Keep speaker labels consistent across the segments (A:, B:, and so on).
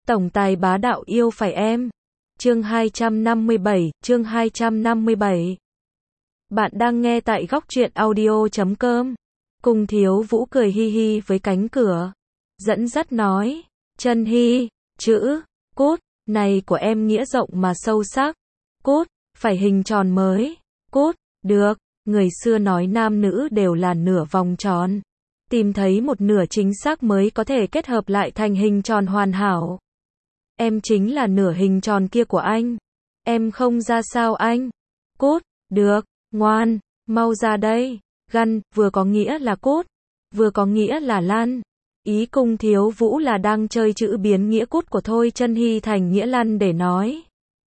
A: Tổng tài bá đạo yêu phải em. Chương 257. Bạn đang nghe tại góc truyện audio.com. Cung Thiếu Vũ cười hi hi với cánh cửa, dẫn dắt nói, Chân Hy, chữ, cút, này của em nghĩa rộng mà sâu sắc. Cút, phải hình tròn mới. Cút, được, người xưa nói nam nữ đều là nửa vòng tròn. Tìm thấy một nửa chính xác mới có thể kết hợp lại thành hình tròn hoàn hảo. Em chính là nửa hình tròn kia của anh. Em không ra sao anh? Cút, được, ngoan, mau ra đây. Găn, vừa có nghĩa là cút, vừa có nghĩa là lăn. Ý Cung Thiếu Vũ là đang chơi chữ biến nghĩa cút của Thôi Chân Hy thành nghĩa lăn để nói.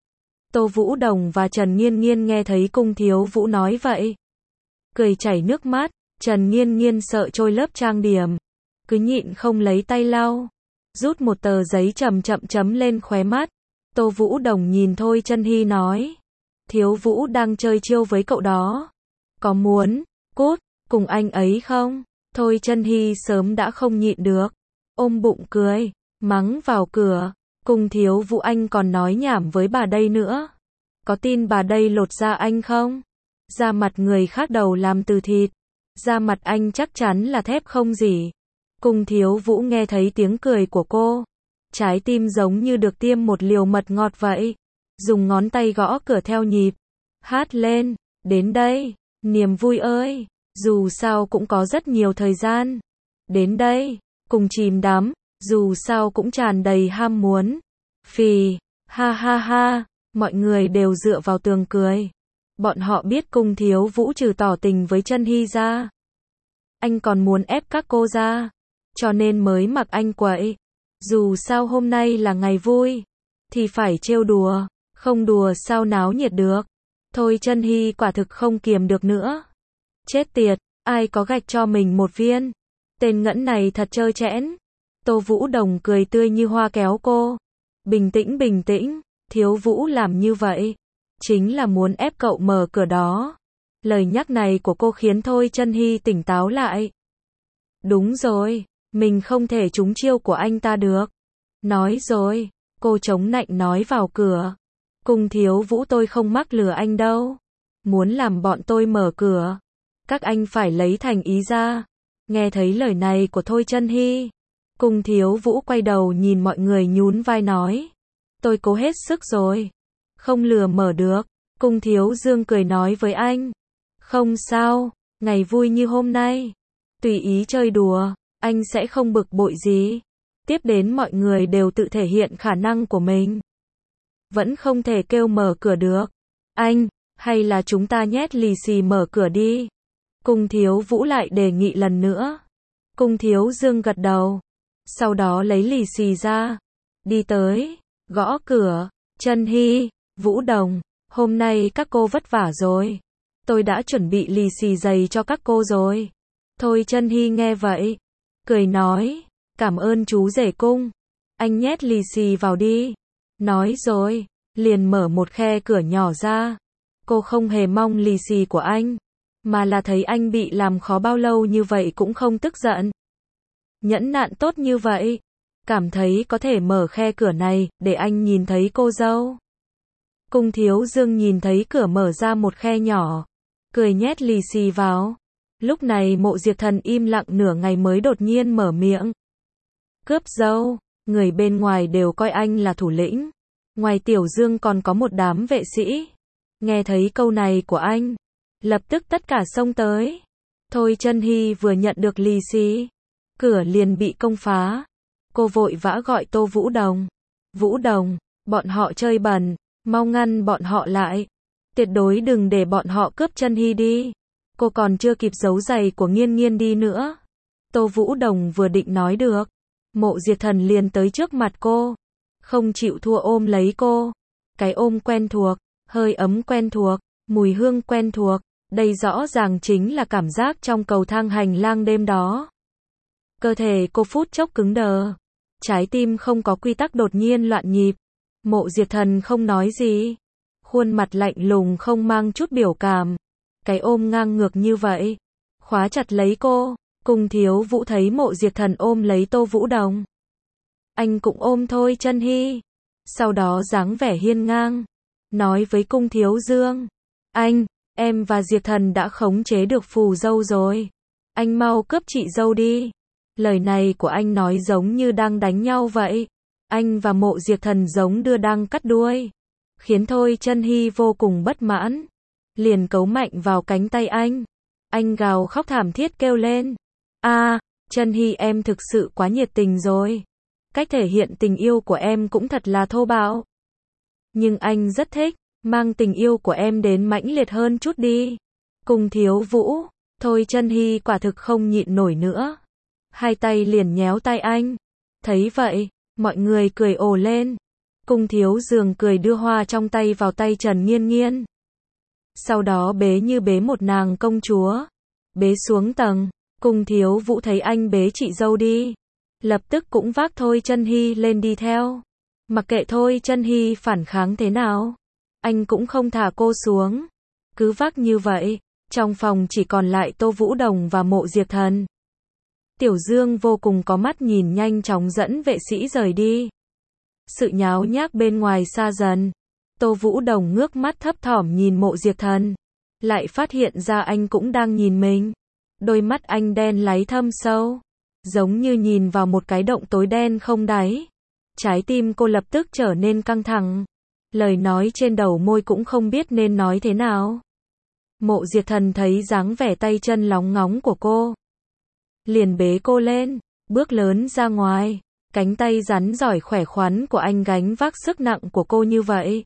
A: Tô Vũ Đồng và Trần Nghiên Nghiên nghe thấy Cung Thiếu Vũ nói vậy, cười chảy nước mắt. Trần Nghiên Nghiên sợ trôi lớp trang điểm, cứ nhịn không lấy tay lau, rút một tờ giấy chậm chậm chấm lên khóe mắt. Tô Vũ Đồng nhìn Thôi Chân Hy nói, Thiếu Vũ đang chơi chiêu với cậu đó, có muốn cút cùng anh ấy không? Thôi Chân Hy sớm đã không nhịn được, ôm bụng cười, mắng vào cửa, Cung Thiếu Vũ anh còn nói nhảm với bà đây nữa. Có tin bà đây lột da anh không? Da mặt người khác đầu làm từ thịt, da mặt anh chắc chắn là thép không gì. Cung Thiếu Vũ nghe thấy tiếng cười của cô, trái tim giống như được tiêm một liều mật ngọt vậy. Dùng ngón tay gõ cửa theo nhịp, hát lên, đến đây, niềm vui ơi, dù sao cũng có rất nhiều thời gian. Đến đây, cùng chìm đắm, dù sao cũng tràn đầy ham muốn. Phì, ha ha ha, mọi người đều dựa vào tường cười. Bọn họ biết Cung Thiếu Vũ trừ tỏ tình với Chân Hy ra, anh còn muốn ép các cô ra, cho nên mới mặc anh quậy. Dù sao hôm nay là ngày vui, thì phải trêu đùa, không đùa sao náo nhiệt được. Thôi Chân Hy quả thực không kiềm được nữa. Chết tiệt, ai có gạch cho mình một viên? Tên ngẫn này thật trơ trẽn. Tô Vũ Đồng cười tươi như hoa kéo cô. Bình tĩnh bình tĩnh, Thiếu Vũ làm như vậy chính là muốn ép cậu mở cửa đó. Lời nhắc này của cô khiến Thôi Chân Hy tỉnh táo lại. Đúng rồi, mình không thể trúng chiêu của anh ta được. Nói rồi, cô chống nạnh nói vào cửa. Cung Thiếu Vũ tôi không mắc lừa anh đâu. Muốn làm bọn tôi mở cửa, các anh phải lấy thành ý ra. Nghe thấy lời này của Thôi Chân Hy, Cung Thiếu Vũ quay đầu nhìn mọi người nhún vai nói, tôi cố hết sức rồi, không lừa mở được. Cung Thiếu Dương cười nói với anh, không sao, ngày vui như hôm nay, tùy ý chơi đùa, anh sẽ không bực bội gì. Tiếp đến mọi người đều tự thể hiện khả năng của mình. Vẫn không thể kêu mở cửa được. Anh, hay là chúng ta nhét lì xì mở cửa đi. Cung Thiếu Vũ lại đề nghị lần nữa. Cung Thiếu Dương gật đầu, sau đó lấy lì xì ra, đi tới, gõ cửa. Chân Hy, Vũ Đồng, hôm nay các cô vất vả rồi. Tôi đã chuẩn bị lì xì dày cho các cô rồi. Thôi Chân Hy nghe vậy, cười nói, cảm ơn chú rể Cung. Anh nhét lì xì vào đi. Nói rồi, liền mở một khe cửa nhỏ ra. Cô không hề mong lì xì của anh, mà là thấy anh bị làm khó bao lâu như vậy cũng không tức giận. Nhẫn nại tốt như vậy, cảm thấy có thể mở khe cửa này, để anh nhìn thấy cô dâu. Cung Thiếu Dương nhìn thấy cửa mở ra một khe nhỏ, cười nhét lì xì vào. Lúc này Mộ Diệp Thần im lặng nửa ngày mới đột nhiên mở miệng. Cướp dâu, người bên ngoài đều coi anh là thủ lĩnh. Ngoài Tiểu Dương còn có một đám vệ sĩ. Nghe thấy câu này của anh, lập tức tất cả xông tới. Thôi Chân Hy vừa nhận được lì xì, cửa liền bị công phá. Cô vội vã gọi Tô Vũ Đồng. Vũ Đồng, bọn họ chơi bẩn, mau ngăn bọn họ lại. Tuyệt đối đừng để bọn họ cướp Chân Hy đi. Cô còn chưa kịp giấu giày của Nghiên Nghiên đi nữa. Tô Vũ Đồng vừa định nói được, Mộ Diệp Thần liền tới trước mặt cô, không chịu thua ôm lấy cô. Cái ôm quen thuộc, hơi ấm quen thuộc, mùi hương quen thuộc, đây rõ ràng chính là cảm giác trong cầu thang hành lang đêm đó. Cơ thể cô phút chốc cứng đờ, trái tim không có quy tắc đột nhiên loạn nhịp. Mộ Diệp Thần không nói gì, khuôn mặt lạnh lùng không mang chút biểu cảm. Cái ôm ngang ngược như vậy, khóa chặt lấy cô. Cung Thiếu Vũ thấy Mộ Diệp Thần ôm lấy Tô Vũ Đồng, anh cũng ôm Thôi Chân Hy. Sau đó dáng vẻ hiên ngang, nói với Cung Thiếu Dương, anh, em và Diệp Thần đã khống chế được phù dâu rồi. Anh mau cướp chị dâu đi. Lời này của anh nói giống như đang đánh nhau vậy. Anh và Mộ Diệp Thần giống đưa đang cắt đuôi, khiến Thôi Chân Hy vô cùng bất mãn. Liền cấu mạnh vào cánh tay anh. Anh gào khóc thảm thiết kêu lên. Chân Hy em thực sự quá nhiệt tình rồi. Cách thể hiện tình yêu của em cũng thật là thô bạo. Nhưng anh rất thích, mang tình yêu của em đến mãnh liệt hơn chút đi. Cung Thiếu Vũ, Thôi Chân Hy quả thực không nhịn nổi nữa. Hai tay liền nhéo tay anh. Thấy vậy, mọi người cười ồ lên. Cung Thiếu Dương cười đưa hoa trong tay vào tay Trần Nghiên Nghiên. Sau đó bế như bế một nàng công chúa. Bế xuống tầng, Cung Thiếu Vũ thấy anh bế chị dâu đi, lập tức cũng vác Thôi Chân Hy lên đi theo. Mặc kệ Thôi Chân Hy phản kháng thế nào, anh cũng không thả cô xuống. Cứ vác như vậy, trong phòng chỉ còn lại Tô Vũ Đồng và Mộ Diệp Thần. Tiểu Dương vô cùng có mắt nhìn nhanh chóng dẫn vệ sĩ rời đi. Sự nháo nhác bên ngoài xa dần. Tô Vũ Đồng ngước mắt thấp thỏm nhìn Mộ Diệp Thần, lại phát hiện ra anh cũng đang nhìn mình. Đôi mắt anh đen láy thâm sâu, giống như nhìn vào một cái động tối đen không đáy. Trái tim cô lập tức trở nên căng thẳng. Lời nói trên đầu môi cũng không biết nên nói thế nào. Mộ Diệp Thần thấy dáng vẻ tay chân lóng ngóng của cô, liền bế cô lên, bước lớn ra ngoài. Cánh tay rắn giỏi khỏe khoắn của anh gánh vác sức nặng của cô như vậy.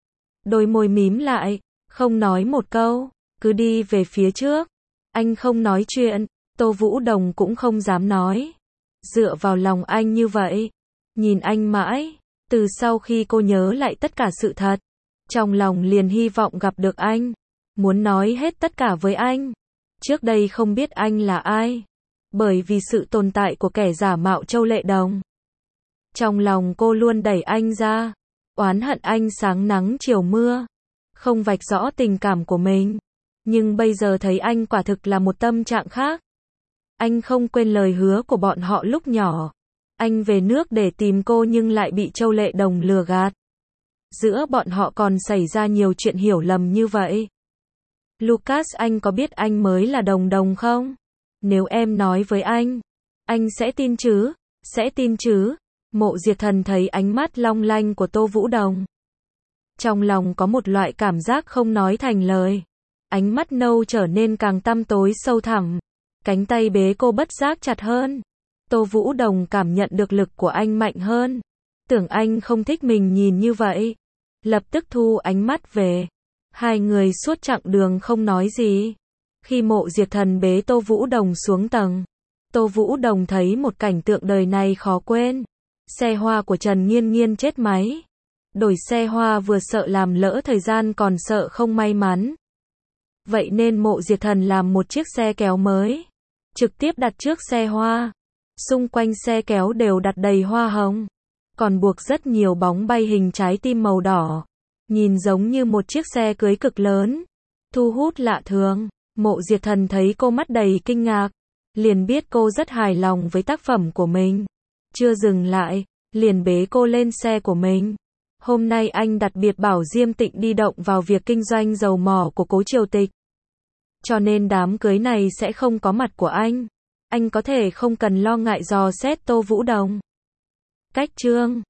A: Đôi môi mím lại, không nói một câu, cứ đi về phía trước. Anh không nói chuyện, Tô Vũ Đồng cũng không dám nói. Dựa vào lòng anh như vậy, nhìn anh mãi, từ sau khi cô nhớ lại tất cả sự thật, trong lòng liền hy vọng gặp được anh, muốn nói hết tất cả với anh. Trước đây không biết anh là ai, bởi vì sự tồn tại của kẻ giả mạo Châu Lệ Đồng. Trong lòng cô luôn đẩy anh ra, oán hận anh sáng nắng chiều mưa, không vạch rõ tình cảm của mình. Nhưng bây giờ thấy anh quả thực là một tâm trạng khác. Anh không quên lời hứa của bọn họ lúc nhỏ. Anh về nước để tìm cô nhưng lại bị Châu Lệ Đồng lừa gạt. Giữa bọn họ còn xảy ra nhiều chuyện hiểu lầm như vậy. Lucas, anh có biết anh mới là Đồng Đồng không? Nếu em nói với anh sẽ tin chứ? Sẽ tin chứ? Mộ Diệp Thần thấy ánh mắt long lanh của Tô Vũ Đồng, trong lòng có một loại cảm giác không nói thành lời. Ánh mắt nâu trở nên càng tăm tối sâu thẳm. Cánh tay bế cô bất giác chặt hơn. Tô Vũ Đồng cảm nhận được lực của anh mạnh hơn. Tưởng anh không thích mình nhìn như vậy, lập tức thu ánh mắt về. Hai người suốt chặng đường không nói gì. Khi Mộ Diệp Thần bế Tô Vũ Đồng xuống tầng, Tô Vũ Đồng thấy một cảnh tượng đời này khó quên. Xe hoa của Trần Nghiên Nghiên chết máy. Đổi xe hoa vừa sợ làm lỡ thời gian còn sợ không may mắn. Vậy nên Mộ Diệp Thần làm một chiếc xe kéo mới, trực tiếp đặt trước xe hoa. Xung quanh xe kéo đều đặt đầy hoa hồng, còn buộc rất nhiều bóng bay hình trái tim màu đỏ. Nhìn giống như một chiếc xe cưới cực lớn, thu hút lạ thường. Mộ Diệp Thần thấy cô mắt đầy kinh ngạc, liền biết cô rất hài lòng với tác phẩm của mình. Chưa dừng lại, liền bế cô lên xe của mình. Hôm nay anh đặc biệt bảo Diêm Tịnh đi động vào việc kinh doanh dầu mỏ của Cố Triều Tịch. Cho nên đám cưới này sẽ không có mặt của anh. Anh có thể không cần lo ngại dò xét Tô Vũ Đồng. Cách chương